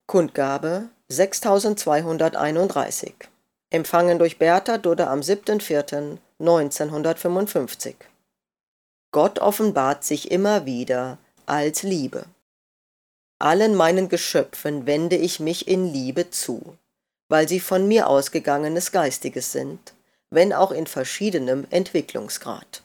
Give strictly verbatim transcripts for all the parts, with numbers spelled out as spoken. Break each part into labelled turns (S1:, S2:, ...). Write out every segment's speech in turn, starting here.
S1: Kundgabe sechstausendzweihunderteinunddreißig. Empfangen durch Bertha Dudde am siebter vierter neunzehnhundertfünfundfünfzig. Gott offenbart sich immer wieder als Liebe. Allen meinen Geschöpfen wende ich mich in Liebe zu, weil sie von mir ausgegangenes Geistiges sind, wenn auch in verschiedenem Entwicklungsgrad.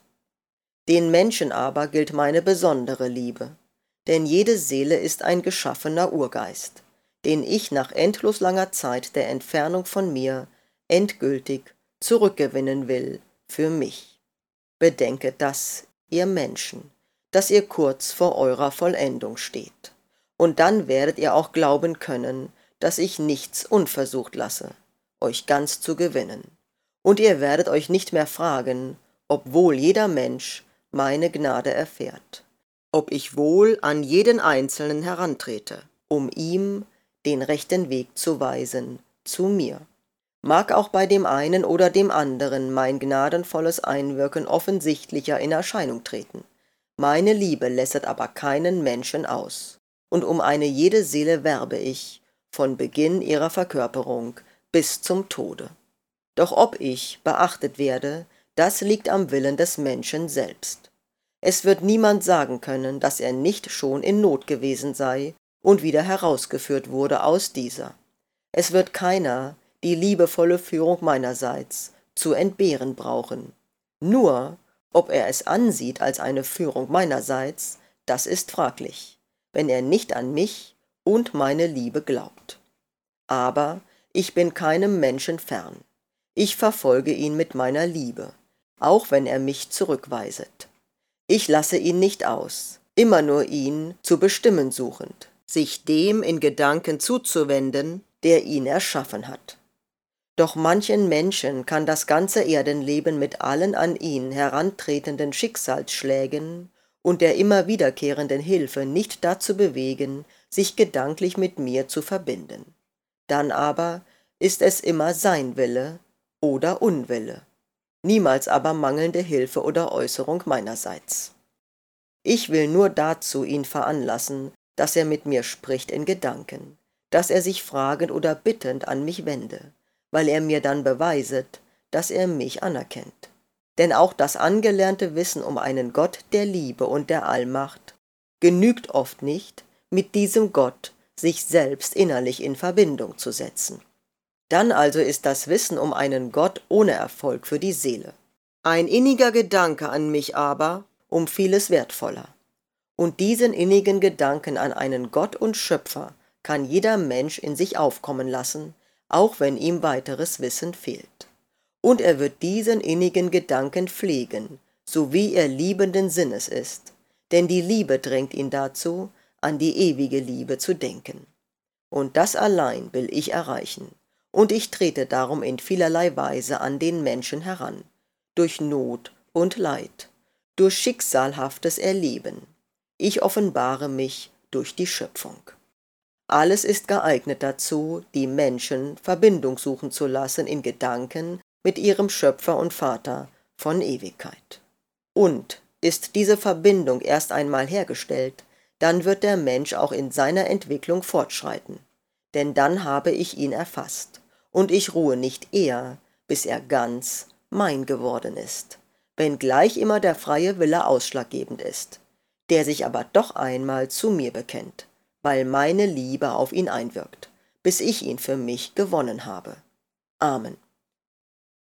S1: Den Menschen aber gilt meine besondere Liebe, denn jede Seele ist ein geschaffener Urgeist, den ich nach endlos langer Zeit der Entfernung von mir endgültig zurückgewinnen will für mich. Bedenket das, ihr Menschen, dass ihr kurz vor eurer Vollendung steht, und dann werdet ihr auch glauben können, dass ich nichts unversucht lasse, euch ganz zu gewinnen, und ihr werdet euch nicht mehr fragen, ob wohl jeder Mensch meine Gnade erfährt, ob ich wohl an jeden Einzelnen herantrete, um ihm den rechten Weg zu weisen, zu mir. Mag auch bei dem einen oder dem anderen mein gnadenvolles Einwirken offensichtlicher in Erscheinung treten. Meine Liebe lässet aber keinen Menschen aus, und um eine jede Seele werbe ich, von Beginn ihrer Verkörperung bis zum Tode. Doch ob ich beachtet werde, das liegt am Willen des Menschen selbst. Es wird niemand sagen können, dass er nicht schon in Not gewesen sei und wieder herausgeführt wurde aus dieser. Es wird keiner die liebevolle Führung meinerseits zu entbehren brauchen. Nur, ob er es ansieht als eine Führung meinerseits, das ist fraglich, wenn er nicht an mich und meine Liebe glaubt. Aber ich bin keinem Menschen fern. Ich verfolge ihn mit meiner Liebe, auch wenn er mich zurückweiset. Ich lasse ihn nicht aus, immer nur ihn zu bestimmen suchend, sich dem in Gedanken zuzuwenden, der ihn erschaffen hat. Doch manchen Menschen kann das ganze Erdenleben mit allen an ihn herantretenden Schicksalsschlägen und der immer wiederkehrenden Hilfe nicht dazu bewegen, sich gedanklich mit mir zu verbinden. Dann aber ist es immer sein Wille oder Unwille, niemals aber mangelnde Hilfe oder Äußerung meinerseits. Ich will nur dazu ihn veranlassen, dass er mit mir spricht in Gedanken, dass er sich fragend oder bittend an mich wende, weil er mir dann beweiset, dass er mich anerkennt. Denn auch das angelernte Wissen um einen Gott der Liebe und der Allmacht genügt oft nicht, mit diesem Gott sich selbst innerlich in Verbindung zu setzen. Dann also ist das Wissen um einen Gott ohne Erfolg für die Seele. Ein inniger Gedanke an mich aber um vieles wertvoller. Und diesen innigen Gedanken an einen Gott und Schöpfer kann jeder Mensch in sich aufkommen lassen, auch wenn ihm weiteres Wissen fehlt. Und er wird diesen innigen Gedanken pflegen, so wie er liebenden Sinnes ist, denn die Liebe drängt ihn dazu, an die ewige Liebe zu denken. Und das allein will ich erreichen, und ich trete darum in vielerlei Weise an den Menschen heran, durch Not und Leid, durch schicksalhaftes Erleben. Ich offenbare mich durch die Schöpfung. Alles ist geeignet dazu, die Menschen Verbindung suchen zu lassen in Gedanken mit ihrem Schöpfer und Vater von Ewigkeit. Und ist diese Verbindung erst einmal hergestellt, dann wird der Mensch auch in seiner Entwicklung fortschreiten, denn dann habe ich ihn erfasst, und ich ruhe nicht eher, bis er ganz mein geworden ist, wenngleich immer der freie Wille ausschlaggebend ist, der sich aber doch einmal zu mir bekennt, weil meine Liebe auf ihn einwirkt, bis ich ihn für mich gewonnen habe. Amen.